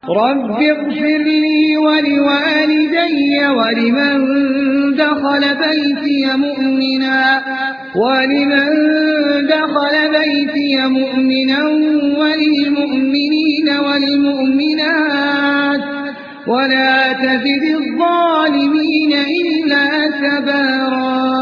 رب اغفر لي ولوالدي ولمن دخل بيتي مؤمنا وللمؤمنين والمؤمنات ولا تزد الظالمين إلا تبارا